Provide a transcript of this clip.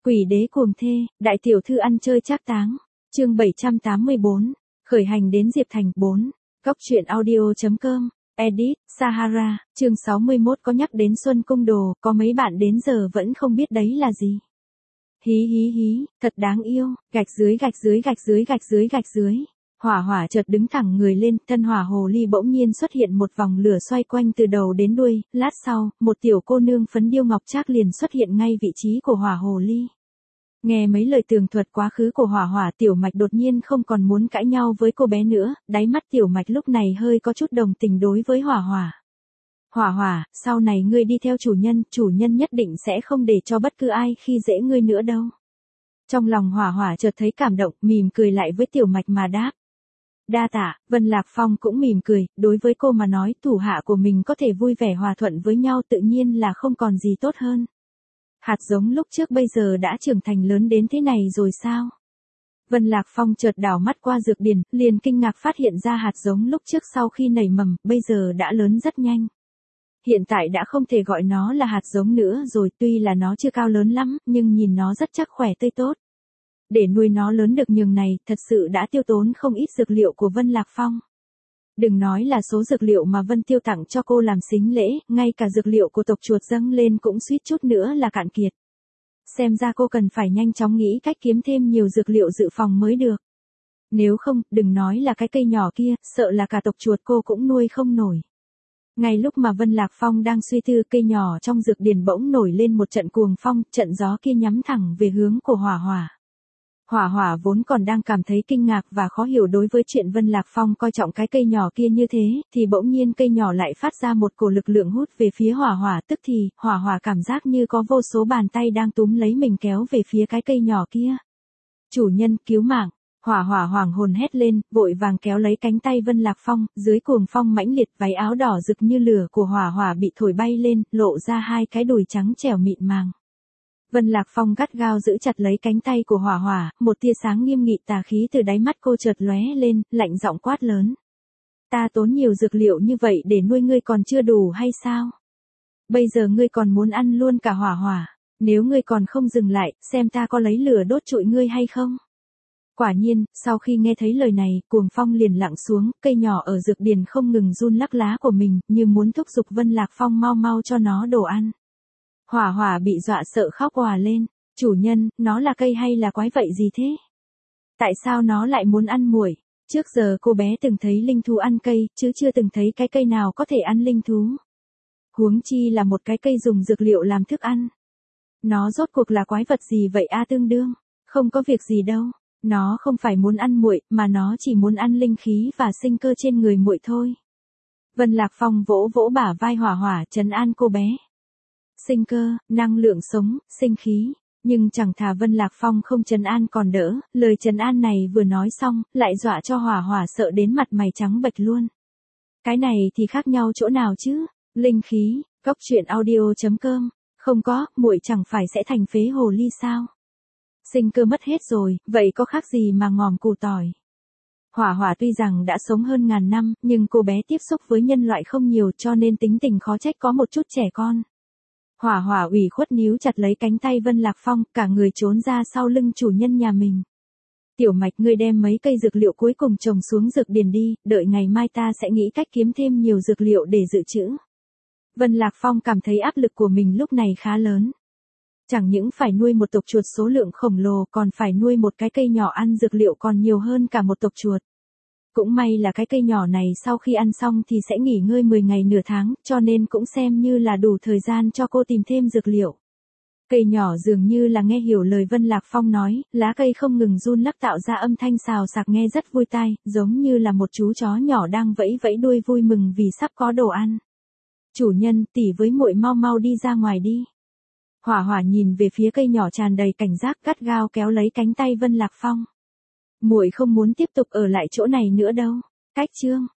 Quỷ đế cuồng thê, đại tiểu thư ăn chơi trác táng. Chương 784, khởi hành đến Diệp Thành 4. Góc truyện audio.com, edit, Sahara, chương 61 có nhắc đến Xuân Cung Đồ, có mấy bạn đến giờ vẫn không biết đấy là gì. Hí hí hí, thật đáng yêu, gạch dưới gạch dưới gạch dưới gạch dưới gạch dưới. Hỏa hỏa chợt đứng thẳng người lên, thân hỏa hồ ly bỗng nhiên xuất hiện một vòng lửa xoay quanh từ đầu đến đuôi, lát sau, một tiểu cô nương phấn điêu ngọc trác liền xuất hiện ngay vị trí của hỏa hồ ly. Nghe mấy lời tường thuật quá khứ của hỏa hỏa, Tiểu Mạch đột nhiên không còn muốn cãi nhau với cô bé nữa, đáy mắt Tiểu Mạch lúc này hơi có chút đồng tình đối với hỏa hỏa. Hỏa hỏa, sau này ngươi đi theo chủ nhân nhất định sẽ không để cho bất cứ ai khi dễ ngươi nữa đâu. Trong lòng hỏa hỏa chợt thấy cảm động, mỉm cười lại với Tiểu Mạch mà đáp. Đa tạ. Vân Lạc Phong cũng mỉm cười, đối với cô mà nói thủ hạ của mình có thể vui vẻ hòa thuận với nhau tự nhiên là không còn gì tốt hơn. Hạt giống lúc trước bây giờ đã trưởng thành lớn đến thế này rồi sao? Vân Lạc Phong chợt đảo mắt qua dược điển, liền kinh ngạc phát hiện ra hạt giống lúc trước sau khi nảy mầm, bây giờ đã lớn rất nhanh. Hiện tại đã không thể gọi nó là hạt giống nữa rồi, tuy là nó chưa cao lớn lắm, nhưng nhìn nó rất chắc khỏe tươi tốt. Để nuôi nó lớn được nhường này, thật sự đã tiêu tốn không ít dược liệu của Vân Lạc Phong. Đừng nói là số dược liệu mà Vân Tiêu tặng cho cô làm sính lễ, ngay cả dược liệu của tộc chuột dâng lên cũng suýt chút nữa là cạn kiệt. Xem ra cô cần phải nhanh chóng nghĩ cách kiếm thêm nhiều dược liệu dự phòng mới được. Nếu không, đừng nói là cái cây nhỏ kia, sợ là cả tộc chuột cô cũng nuôi không nổi. Ngay lúc mà Vân Lạc Phong đang suy tư, cây nhỏ trong dược điển bỗng nổi lên một trận cuồng phong, trận gió kia nhắm thẳng về hướng của hỏa hỏa. Hỏa hỏa vốn còn đang cảm thấy kinh ngạc và khó hiểu đối với chuyện Vân Lạc Phong coi trọng cái cây nhỏ kia như thế, thì bỗng nhiên cây nhỏ lại phát ra một cổ lực lượng hút về phía hỏa hỏa, tức thì, hỏa hỏa cảm giác như có vô số bàn tay đang túm lấy mình kéo về phía cái cây nhỏ kia. Chủ nhân, cứu mạng! Hỏa hỏa hoảng hồn hét lên, vội vàng kéo lấy cánh tay Vân Lạc Phong, dưới cuồng phong mãnh liệt, váy áo đỏ rực như lửa của hỏa hỏa bị thổi bay lên, lộ ra hai cái đùi trắng trẻo mịn màng. Vân Lạc Phong gắt gao giữ chặt lấy cánh tay của hỏa hỏa, một tia sáng nghiêm nghị tà khí từ đáy mắt cô chợt lóe lên, lạnh giọng quát lớn. Ta tốn nhiều dược liệu như vậy để nuôi ngươi còn chưa đủ hay sao? Bây giờ ngươi còn muốn ăn luôn cả hỏa hỏa, nếu ngươi còn không dừng lại, xem ta có lấy lửa đốt trụi ngươi hay không? Quả nhiên, sau khi nghe thấy lời này, cuồng phong liền lặng xuống, cây nhỏ ở dược điển không ngừng run lắc lá của mình, như muốn thúc giục Vân Lạc Phong mau mau cho nó đồ ăn. Hỏa hỏa bị dọa sợ khóc òa lên, chủ nhân, nó là cây hay là quái vậy gì thế? Tại sao nó lại muốn ăn muội? Trước giờ cô bé từng thấy linh thú ăn cây, chứ chưa từng thấy cái cây nào có thể ăn linh thú. Huống chi là một cái cây dùng dược liệu làm thức ăn. Nó rốt cuộc là quái vật gì vậy a? Tương đương, không có việc gì đâu, nó không phải muốn ăn muội, mà nó chỉ muốn ăn linh khí và sinh cơ trên người muội thôi. Vân Lạc Phong vỗ vỗ bả vai hỏa hỏa trấn an cô bé. Sinh cơ, năng lượng sống, sinh khí, nhưng chẳng thà Vân Lạc Phong không trấn an còn đỡ, lời trấn an này vừa nói xong, lại dọa cho hỏa hỏa sợ đến mặt mày trắng bệch luôn. Cái này thì khác nhau chỗ nào chứ? Linh khí, góc truyện audio.com, không có, muội chẳng phải sẽ thành phế hồ ly sao? Sinh cơ mất hết rồi, vậy có khác gì mà ngòm củ tỏi? Hỏa hỏa tuy rằng đã sống hơn ngàn năm, nhưng cô bé tiếp xúc với nhân loại không nhiều cho nên tính tình khó trách có một chút trẻ con. Hỏa hỏa ủy khuất níu chặt lấy cánh tay Vân Lạc Phong, cả người trốn ra sau lưng chủ nhân nhà mình. Tiểu Mạch, ngươi đem mấy cây dược liệu cuối cùng trồng xuống dược điển đi, đợi ngày mai ta sẽ nghĩ cách kiếm thêm nhiều dược liệu để dự trữ. Vân Lạc Phong cảm thấy áp lực của mình lúc này khá lớn. Chẳng những phải nuôi một tộc chuột số lượng khổng lồ, còn phải nuôi một cái cây nhỏ ăn dược liệu còn nhiều hơn cả một tộc chuột. Cũng may là cái cây nhỏ này sau khi ăn xong thì sẽ nghỉ ngơi 10 ngày nửa tháng, cho nên cũng xem như là đủ thời gian cho cô tìm thêm dược liệu. Cây nhỏ dường như là nghe hiểu lời Vân Lạc Phong nói, lá cây không ngừng run lắc tạo ra âm thanh xào xạc nghe rất vui tai, giống như là một chú chó nhỏ đang vẫy vẫy đuôi vui mừng vì sắp có đồ ăn. Chủ nhân, tỷ với muội mau mau đi ra ngoài đi. Hỏa hỏa nhìn về phía cây nhỏ tràn đầy cảnh giác, gắt gao kéo lấy cánh tay Vân Lạc Phong. Muội không muốn tiếp tục ở lại chỗ này nữa đâu. Cách chương